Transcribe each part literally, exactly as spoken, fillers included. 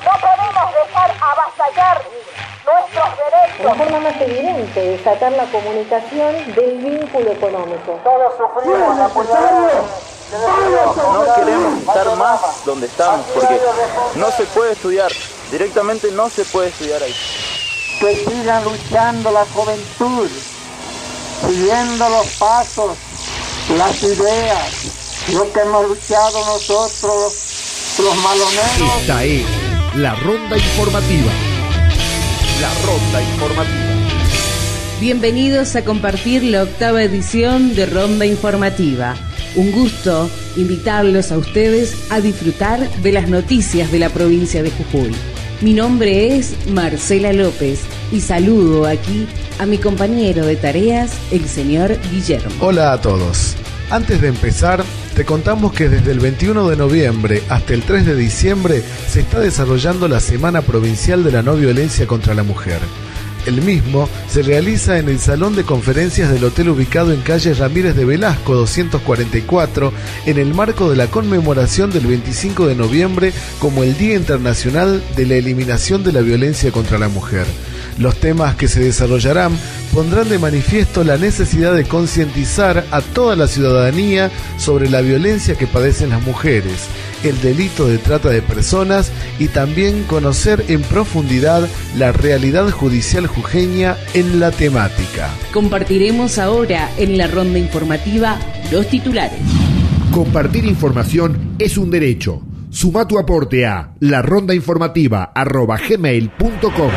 No podemos dejar avasallar nuestros derechos. La forma más evidente de sacar la comunicación del vínculo económico. Todos sufrimos la puñalada. No queremos estar más donde estamos, porque no se puede estudiar, directamente no se puede estudiar ahí. Que sigan luchando la juventud, siguiendo los pasos, las ideas, lo que hemos luchado nosotros, los maloneros. Esta es la Ronda Informativa. La Ronda Informativa. Bienvenidos a compartir la octava edición de Ronda Informativa. Un gusto invitarlos a ustedes a disfrutar de las noticias de la provincia de Jujuy. Mi nombre es Marcela López y saludo aquí a mi compañero de tareas, el señor Guillermo. Hola a todos. Antes de empezar, te contamos que desde el veintiuno de noviembre hasta el tres de diciembre se está desarrollando la Semana Provincial de la No Violencia contra la Mujer. El mismo se realiza en el Salón de Conferencias del hotel ubicado en calle Ramírez de Velasco doscientos cuarenta y cuatro, en el marco de la conmemoración del veinticinco de noviembre como el Día Internacional de la Eliminación de la Violencia contra la Mujer. Los temas que se desarrollarán pondrán de manifiesto la necesidad de concientizar a toda la ciudadanía sobre la violencia que padecen las mujeres, el delito de trata de personas y también conocer en profundidad la realidad judicial jujeña en la temática. Compartiremos ahora en la ronda informativa los titulares. Compartir información es un derecho. Suma tu aporte a la ronda informativa arroba gmail punto com.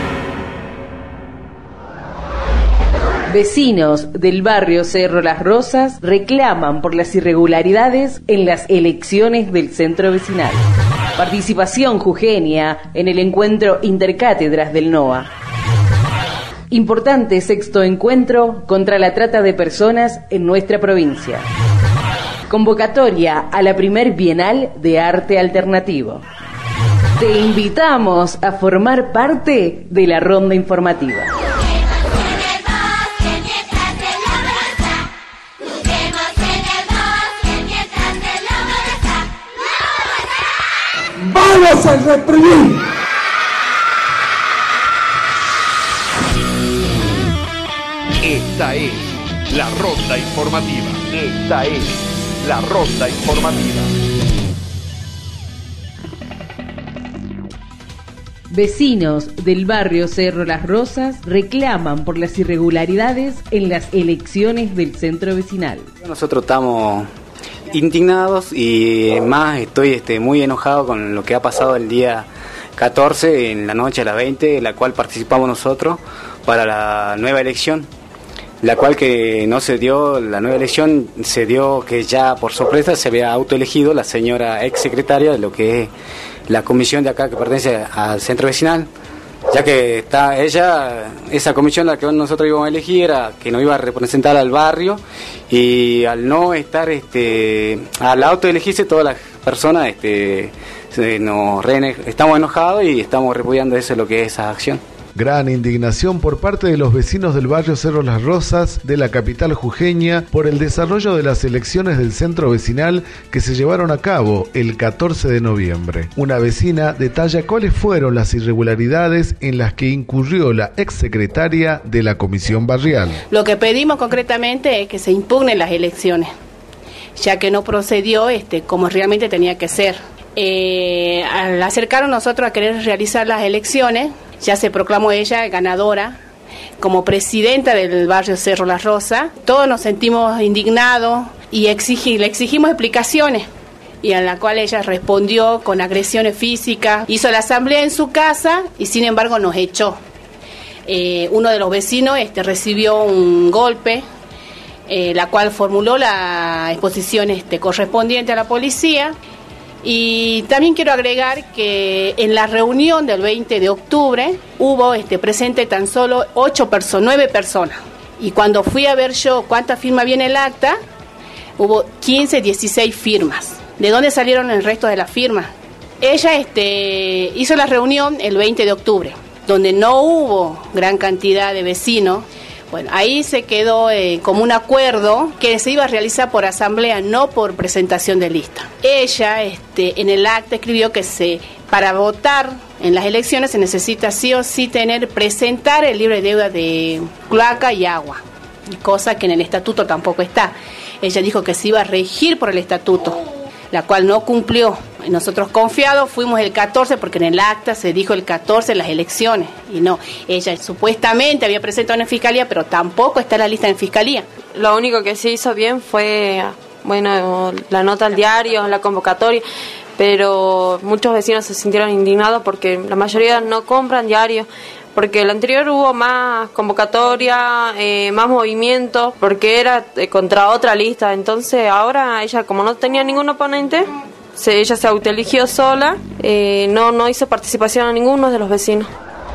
Vecinos del barrio Cerro Las Rosas reclaman por las irregularidades en las elecciones del centro vecinal. Participación jujeña en el encuentro Intercátedras del NOA. Importante sexto encuentro contra la trata de personas en nuestra provincia. Convocatoria a la primer Bienal de Arte Alternativo. Te invitamos a formar parte de la ronda informativa. ¡Vamos a reprimir! Esta es la Ronda Informativa. Esta es la Ronda Informativa. Vecinos del barrio Cerro Las Rosas reclaman por las irregularidades en las elecciones del centro vecinal. Nosotros estamos indignados y más estoy este, muy enojado con lo que ha pasado el día catorce en la noche a las veinte, en la cual participamos nosotros para la nueva elección, la cual que no se dio, la nueva elección se dio que ya por sorpresa se había autoelegido la señora ex secretaria de lo que es la comisión de acá que pertenece al centro vecinal, ya que está ella, esa comisión la que nosotros íbamos a elegir era que nos iba a representar al barrio, y al no estar, este, al autoelegirse todas las personas, este, nos re, estamos enojados y estamos repudiando eso, lo que es esa acción. Gran indignación por parte de los vecinos del barrio Cerro Las Rosas de la capital jujeña por el desarrollo de las elecciones del centro vecinal que se llevaron a cabo el catorce de noviembre. Una vecina detalla cuáles fueron las irregularidades en las que incurrió la exsecretaria de la comisión barrial. Lo que pedimos concretamente es que se impugnen las elecciones, ya que no procedió este, como realmente tenía que ser. Eh, al acercarnos nosotros a querer realizar las elecciones, ya se proclamó ella ganadora como presidenta del barrio Cerro Las Rosas. Todos nos sentimos indignados y exigí, le exigimos explicaciones, y a la cual ella respondió con agresiones físicas. Hizo la asamblea en su casa y sin embargo nos echó. Eh, uno de los vecinos este, recibió un golpe, eh, la cual formuló la exposición este, correspondiente a la policía. Y también quiero agregar que en la reunión del veinte de octubre hubo este, presente tan solo ocho personas, nueve personas. Y cuando fui a ver yo cuántas firmas había en el acta, hubo quince, dieciséis firmas. ¿De dónde salieron el resto de las firmas? Ella este, hizo la reunión el veinte de octubre, donde no hubo gran cantidad de vecinos, Bueno, ahí se quedó eh, como un acuerdo que se iba a realizar por asamblea, no por presentación de lista. Ella este, en el acta escribió que se para votar en las elecciones se necesita sí o sí tener, presentar el libro de deuda de cloaca y agua, cosa que en el estatuto tampoco está. Ella dijo que se iba a regir por el estatuto, la cual no cumplió. Nosotros confiados fuimos el catorce, porque en el acta se dijo el catorce en las elecciones, y no, ella supuestamente había presentado en fiscalía, pero tampoco está en la lista en fiscalía. Lo único que se hizo bien fue, bueno, la nota al diario, la convocatoria, pero muchos vecinos se sintieron indignados porque la mayoría no compran diarios, porque el anterior hubo más convocatoria, eh, más movimiento, porque era eh, contra otra lista. Entonces ahora ella, como no tenía ningún oponente, se, ella se autoeligió sola, eh, no, no hizo participación a ninguno de los vecinos.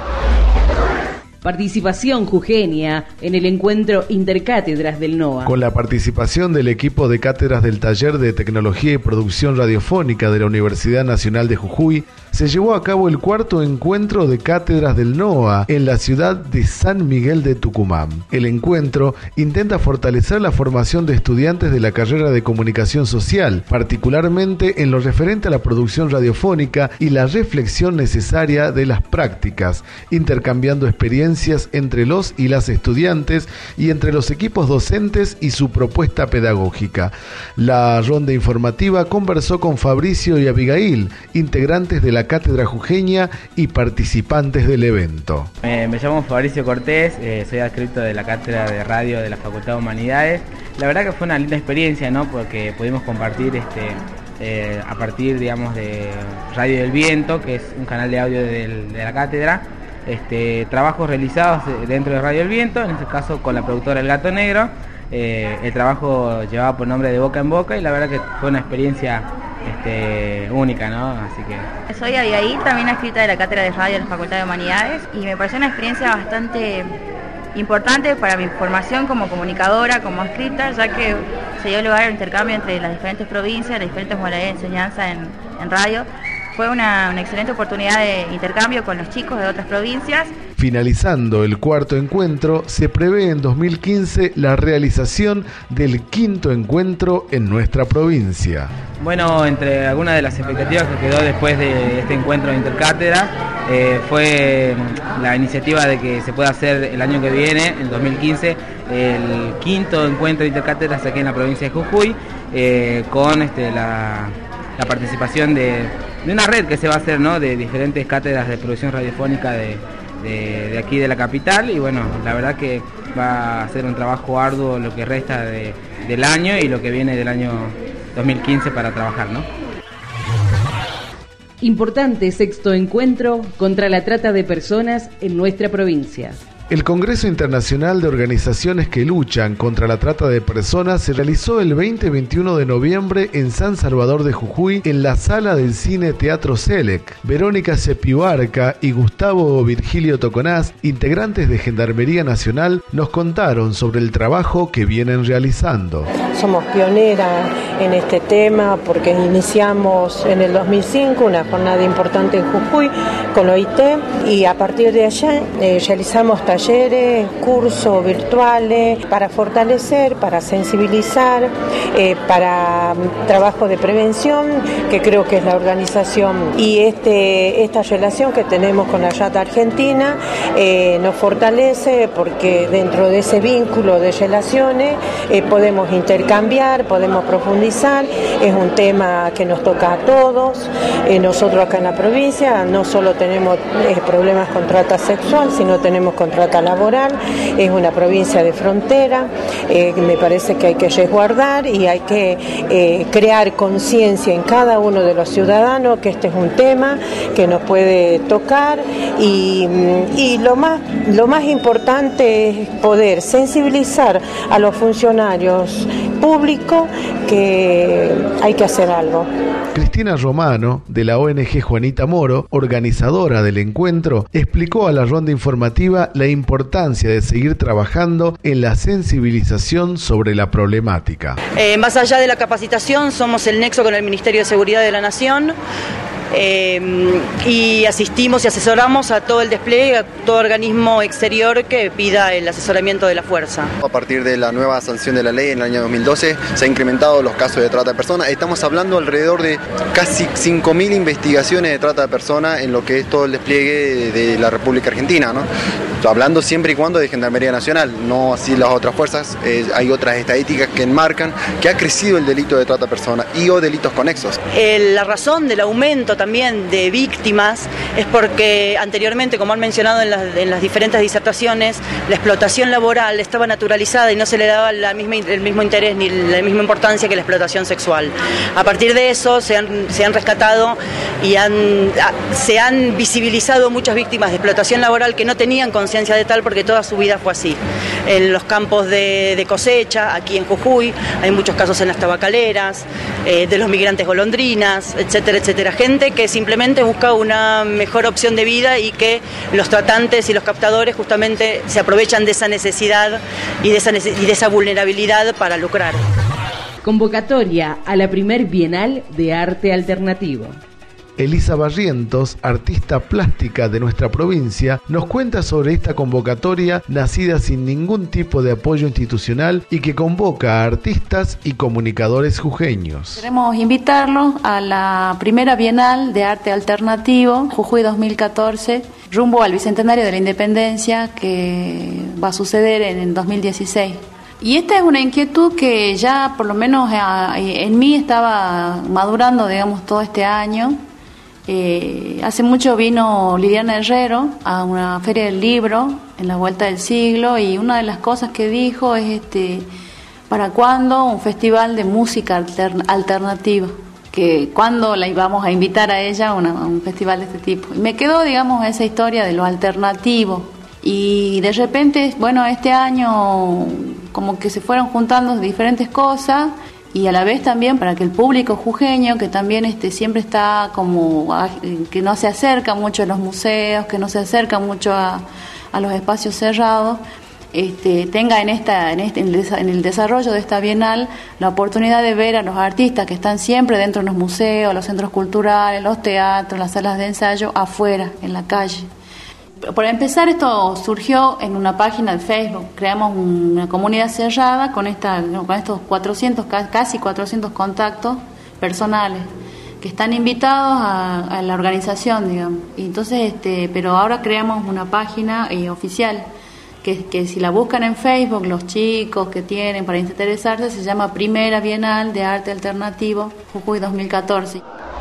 Participación jujeña en el encuentro Intercátedras del NOA. Con la participación del equipo de cátedras del Taller de Tecnología y Producción Radiofónica de la Universidad Nacional de Jujuy, se llevó a cabo el cuarto encuentro de cátedras del NOA en la ciudad de San Miguel de Tucumán. El encuentro intenta fortalecer la formación de estudiantes de la carrera de Comunicación Social, particularmente en lo referente a la producción radiofónica y la reflexión necesaria de las prácticas, intercambiando experiencias entre los y las estudiantes y entre los equipos docentes y su propuesta pedagógica. La ronda informativa conversó con Fabricio y Abigail, integrantes de la cátedra jujeña y participantes del evento. Eh, me llamo Fabricio Cortés, eh, soy adscrito de la cátedra de radio de la Facultad de Humanidades. La verdad que fue una linda experiencia, ¿no? Porque pudimos compartir este eh, a partir, digamos, de Radio del Viento, que es un canal de audio de, de la cátedra, este, trabajos realizados dentro de Radio del Viento, en este caso con la productora El Gato Negro. Eh, el trabajo llevaba por nombre De Boca en Boca y la verdad que fue una experiencia este, única, ¿no? Así que... Soy Abigail, también adscrita de la cátedra de radio de la Facultad de Humanidades, y me pareció una experiencia bastante importante para mi formación como comunicadora, como adscrita, ya que se dio lugar al intercambio entre las diferentes provincias, las diferentes modalidades de enseñanza en, en radio. Fue una, una excelente oportunidad de intercambio con los chicos de otras provincias. Finalizando el cuarto encuentro, se prevé en dos mil quince la realización del quinto encuentro en nuestra provincia. Bueno, entre algunas de las expectativas que quedó después de este encuentro de intercátedra eh, fue la iniciativa de que se pueda hacer el año que viene, en dos mil quince, el quinto encuentro de intercátedras aquí en la provincia de Jujuy, eh, con este, la, la participación de, de una red que se va a hacer, ¿no?, de diferentes cátedras de producción radiofónica de De, de aquí de la capital, y bueno, la verdad que va a ser un trabajo arduo lo que resta de, del año y lo que viene del año dos mil quince para trabajar, ¿no? Importante sexto encuentro contra la trata de personas en nuestra provincia. El Congreso Internacional de Organizaciones que Luchan contra la Trata de Personas se realizó el veinte y veintiuno de noviembre en San Salvador de Jujuy, en la sala del Cine Teatro Selec. Verónica Cepibarca y Gustavo Virgilio Toconás, integrantes de Gendarmería Nacional, nos contaron sobre el trabajo que vienen realizando. Somos pioneras en este tema porque iniciamos en el dos mil cinco una jornada importante en Jujuy con O I T, y a partir de allá eh, realizamos talleres talleres, cursos virtuales para fortalecer, para sensibilizar, eh, para um, trabajo de prevención, que creo que es la organización, y este esta relación que tenemos con la R A T Argentina eh, nos fortalece, porque dentro de ese vínculo de relaciones eh, podemos intercambiar, podemos profundizar. Es un tema que nos toca a todos. Eh, nosotros acá en la provincia no solo tenemos eh, problemas con trata sexual, sino tenemos con trata laboral. Es una provincia de frontera, eh, me parece que hay que resguardar y hay que eh, crear conciencia en cada uno de los ciudadanos que este es un tema que nos puede tocar, y, y lo más, lo más importante es poder sensibilizar a los funcionarios públicos que hay que hacer algo. Cristina Romano, de la O N G Juanita Moro, organizadora del encuentro, explicó a la ronda informativa la importancia de seguir trabajando en la sensibilización sobre la problemática. Eh, más allá de la capacitación, somos el nexo con el Ministerio de Seguridad de la Nación, eh, y asistimos y asesoramos a todo el despliegue, a todo organismo exterior que pida el asesoramiento de la fuerza. A partir de la nueva sanción de la ley en el año dos mil doce se han incrementado los casos de trata de personas. Estamos hablando alrededor de casi cinco mil investigaciones de trata de personas en lo que es todo el despliegue de la República Argentina, ¿no? Hablando siempre y cuando de Gendarmería Nacional, no así las otras fuerzas. Eh, hay otras estadísticas que enmarcan que ha crecido el delito de trata de personas y o delitos conexos. El, la razón del aumento también de víctimas es porque anteriormente, como han mencionado en las, en las diferentes disertaciones, la explotación laboral estaba naturalizada y no se le daba la misma, el mismo interés ni la misma importancia que la explotación sexual. A partir de eso se han, se han rescatado y han, se han visibilizado muchas víctimas de explotación laboral que no tenían conciencia de tal porque toda su vida fue así. En los campos de, de cosecha, aquí en Jujuy, hay muchos casos en las tabacaleras, eh, de los migrantes golondrinas, etcétera, etcétera. Gente que simplemente busca una mejor opción de vida y que los tratantes y los captadores justamente se aprovechan de esa necesidad y de esa, y de esa vulnerabilidad para lucrar. Convocatoria a la primer Bienal de Arte Alternativo. Elisa Barrientos, artista plástica de nuestra provincia, nos cuenta sobre esta convocatoria nacida sin ningún tipo de apoyo institucional y que convoca a artistas y comunicadores jujeños. Queremos invitarlos a la primera Bienal de Arte Alternativo, Jujuy dos mil catorce, rumbo al Bicentenario de la Independencia, que va a suceder en el dos mil dieciséis. Y esta es una inquietud que ya por lo menos en mí estaba madurando, digamos, todo este año. Eh, hace mucho vino Liliana Herrero a una feria del libro en la vuelta del siglo y una de las cosas que dijo es este, ¿para cuándo un festival de música altern- alternativa? Que cuándo la íbamos a invitar a ella a, una, a un festival de este tipo. Y me quedó, digamos, esa historia de lo alternativo. Y de repente, bueno, este año como que se fueron juntando diferentes cosas y a la vez también para que el público jujeño, que también este siempre está como, que no se acerca mucho a los museos, que no se acerca mucho a, a los espacios cerrados, este, tenga en, esta, en, este, en el desarrollo de esta Bienal la oportunidad de ver a los artistas que están siempre dentro de los museos, los centros culturales, los teatros, las salas de ensayo, afuera, en la calle. Por empezar, esto surgió en una página de Facebook. Creamos una comunidad cerrada con, esta, con estos cuatrocientos, casi cuatrocientos contactos personales que están invitados a, a la organización, digamos. Y entonces, este, pero ahora creamos una página eh, oficial que, que si la buscan en Facebook, los chicos que tienen para interesarse, se llama Primera Bienal de Arte Alternativo Jujuy dos mil catorce.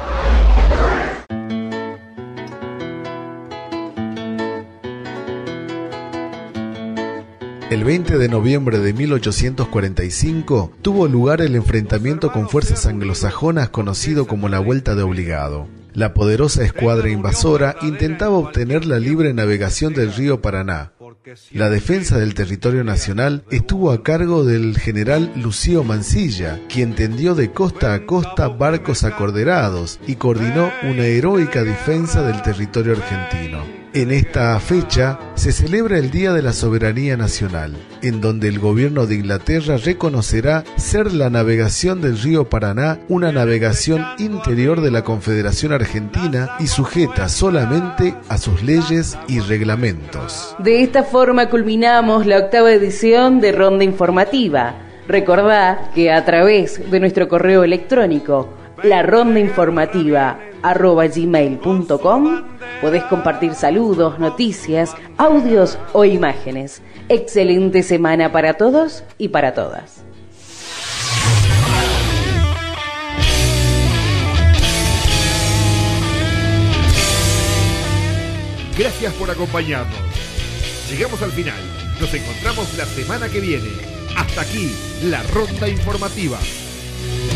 El veinte de noviembre de mil ochocientos cuarenta y cinco tuvo lugar el enfrentamiento con fuerzas anglosajonas conocido como la Vuelta de Obligado. La poderosa escuadra invasora intentaba obtener la libre navegación del río Paraná. La defensa del territorio nacional estuvo a cargo del general Lucio Mansilla, quien tendió de costa a costa barcos acorderados y coordinó una heroica defensa del territorio argentino. En esta fecha se celebra el Día de la Soberanía Nacional, en donde el gobierno de Inglaterra reconocerá ser la navegación del río Paraná una navegación interior de la Confederación Argentina y sujeta solamente a sus leyes y reglamentos. De esta forma culminamos la octava edición de Ronda Informativa. Recordá que a través de nuestro correo electrónico la ronda informativa arroba gmail punto com podés compartir saludos, noticias, audios o imágenes. Excelente semana para todos y para todas. Gracias por acompañarnos. Llegamos al final. Nos encontramos la semana que viene. Hasta aquí, la Ronda Informativa.